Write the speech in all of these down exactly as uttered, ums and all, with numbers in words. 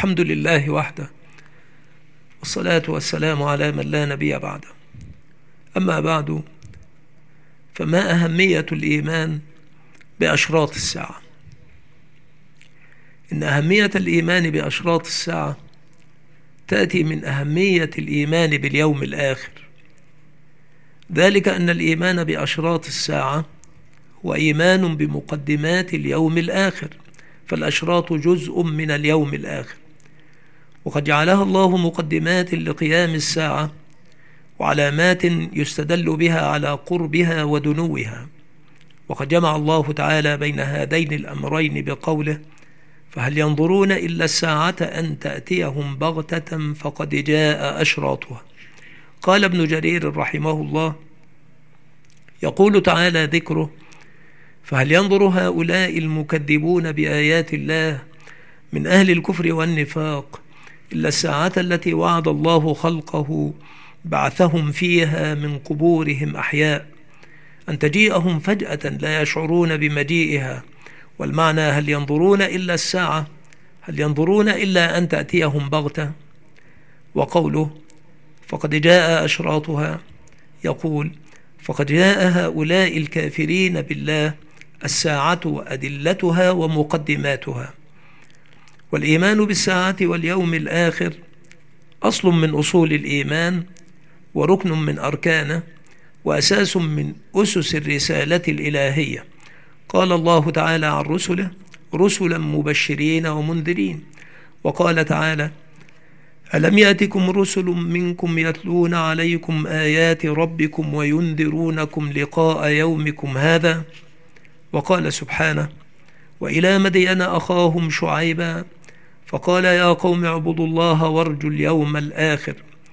الحمد لله وحده، والصلاة والسلام على من لا نبي بعده. أما بعد، فما أهمية الإيمان بأشراط الساعة؟ إن أهمية الإيمان بأشراط الساعة تأتي من أهمية الإيمان باليوم الآخر، ذلك أن الإيمان بأشراط الساعة هو إيمان بمقدمات اليوم الآخر، فالأشراط جزء من اليوم الآخر، وقد جعلها الله مقدمات لقيام الساعة وعلامات يستدل بها على قربها ودنوها. وقد جمع الله تعالى بين هذين الأمرين بقوله: فهل ينظرون إلا الساعة أن تأتيهم بغتة فقد جاء أشراطها. قال ابن جرير رحمه الله: يقول تعالى ذكره: فهل ينظر هؤلاء المكذبون بآيات الله من أهل الكفر والنفاق إلا الساعة التي وعد الله خلقه بعثهم فيها من قبورهم أحياء، أن تجيئهم فجأة لا يشعرون بمجيئها. والمعنى: هل ينظرون إلا الساعة، هل ينظرون إلا أن تأتيهم بغتة. وقوله فقد جاء أشراطها، يقول: فقد جاء هؤلاء الكافرين بالله الساعة وأدلتها ومقدماتها. والإيمان بالساعة واليوم الآخر أصل من أصول الإيمان، وركن من أركانه، وأساس من أسس الرسالة الإلهية. قال الله تعالى عن رسله: رسلا مبشرين ومنذرين. وقال تعالى: ألم يأتكم رسل منكم يتلون عليكم آيات ربكم وينذرونكم لقاء يومكم هذا. وقال سبحانه: وإلى مدين أخاهم شعيبا فقال يا قوم اعبدوا الله وارجوا اليوم الآخر.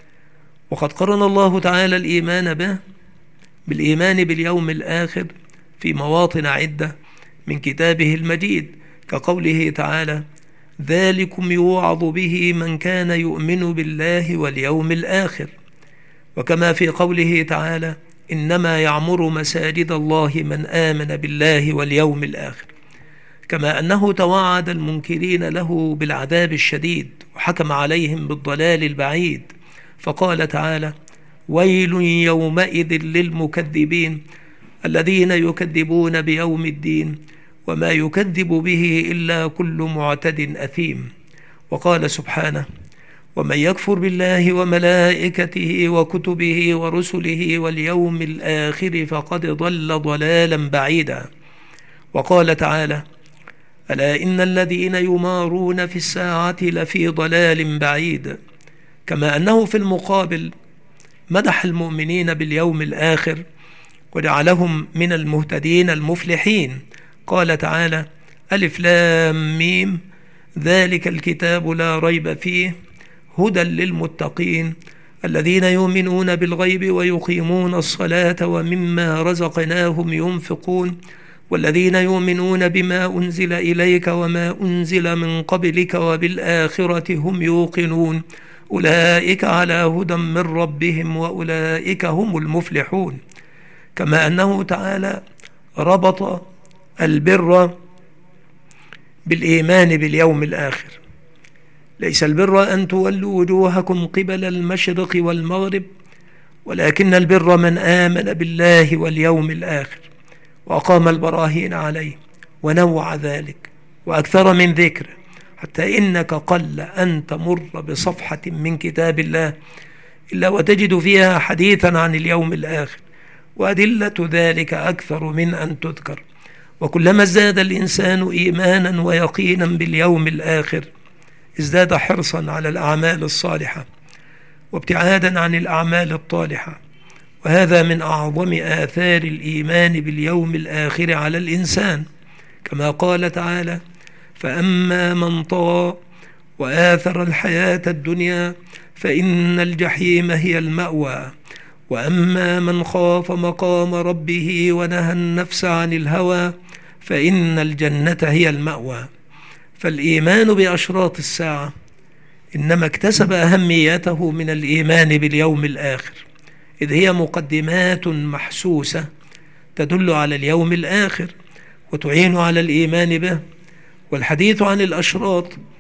وقد قرن الله تعالى الإيمان به بالإيمان باليوم الآخر في مواطن عدة من كتابه المجيد، كقوله تعالى: ذلكم يوعظ به من كان يؤمن بالله واليوم الآخر. وكما في قوله تعالى: إنما يعمر مساجد الله من آمن بالله واليوم الآخر. كما أنه توعد المنكرين له بالعذاب الشديد وحكم عليهم بالضلال البعيد، فقال تعالى: ويل يومئذ للمكذبين الذين يكذبون بيوم الدين وما يكذب به إلا كل معتد أثيم. وقال سبحانه: ومن يكفر بالله وملائكته وكتبه ورسله واليوم الآخر فقد ضل ضلالا بعيدا. وقال تعالى: ألا إن الذين يمارون في الساعة لفي ضلال بعيد. كما أنه في المقابل مدح المؤمنين باليوم الآخر وجعلهم من المهتدين المفلحين. قال تعالى: ألف لام ميم ذلك الكتاب لا ريب فيه هدى للمتقين الذين يؤمنون بالغيب ويقيمون الصلاة ومما رزقناهم ينفقون والذين يؤمنون بما أنزل إليك وما أنزل من قبلك وبالآخرة هم يوقنون أولئك على هدى من ربهم وأولئك هم المفلحون. كما أنه تعالى ربط البر بالإيمان باليوم الآخر: ليس البر أن تولوا وجوهكم قبل المشرق والمغرب ولكن البر من آمن بالله واليوم الآخر وأقام البراهين عليه ونوع ذلك وأكثر من ذكر، حتى إنك قل أن تمر بصفحة من كتاب الله إلا وتجد فيها حديثا عن اليوم الآخر، وأدلة ذلك أكثر من أن تذكر. وكلما ازداد الإنسان إيمانا ويقينا باليوم الآخر ازداد حرصا على الأعمال الصالحة وابتعادا عن الأعمال الطالحة، وهذا من أعظم آثار الإيمان باليوم الآخر على الإنسان. كما قال تعالى: فأما من طغى وآثر الحياة الدنيا فإن الجحيم هي المأوى وأما من خاف مقام ربه ونهى النفس عن الهوى فإن الجنة هي المأوى. فالإيمان بأشراط الساعة إنما اكتسب أهميته من الإيمان باليوم الآخر، إذ هي مقدمات محسوسة تدل على اليوم الآخر وتعين على الإيمان به. والحديث عن الأشراط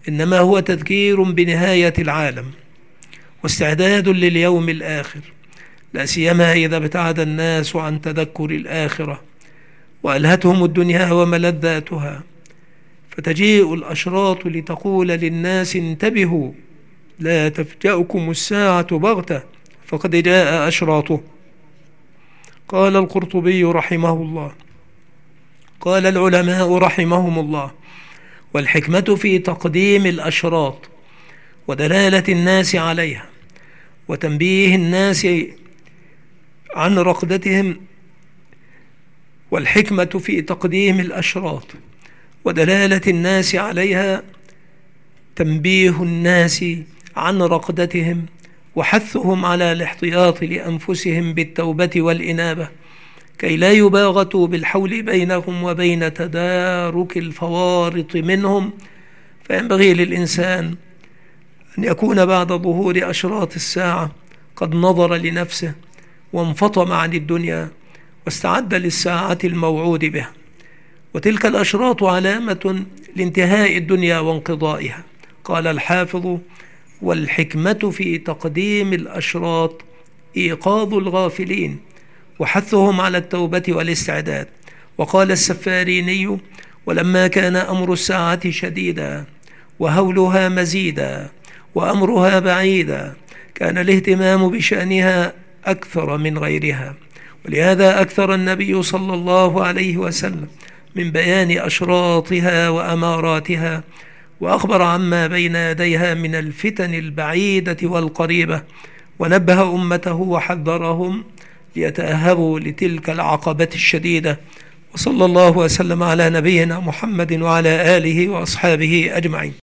إنما هو تذكير بنهاية العالم واستعداد لليوم الآخر، لا سيما إذا ابتعد الناس عن تذكر الآخرة وألهتهم الدنيا وملذاتها، فتجيء الأشراط لتقول للناس انتبهوا لا تفجأكم الساعة بغتة فقد جاء أشراطه. قال القرطبي رحمه الله: قال العلماء رحمهم الله: والحكمة في تقديم الأشراط ودلالة الناس عليها وتنبيه الناس عن رقدتهم والحكمة في تقديم الأشراط ودلالة الناس عليها تنبيه الناس عن رقدتهم وحثهم على الاحتياط لأنفسهم بالتوبة والإنابة كي لا يباغتوا بالحول بينهم وبين تدارك الفوارط منهم. فينبغي للإنسان أن يكون بعد ظهور أشراط الساعة قد نظر لنفسه وانفطم عن الدنيا واستعد للساعة الموعود بها، وتلك الأشراط علامة لانتهاء الدنيا وانقضائها. قال الحافظ: والحكمة في تقديم الأشراط إيقاظ الغافلين وحثهم على التوبة والاستعداد. وقال السفاريني: ولما كان أمر الساعة شديدا وهولها مزيدا وأمرها بعيدا كان الاهتمام بشأنها أكثر من غيرها، ولهذا أكثر النبي صلى الله عليه وسلم من بيان أشراطها وأماراتها، وأخبر عما بين يديها من الفتن البعيدة والقريبة، ونبه أمته وحذرهم ليتأهبوا لتلك العقبة الشديدة. وصلى الله وسلم على نبينا محمد وعلى آله وأصحابه أجمعين.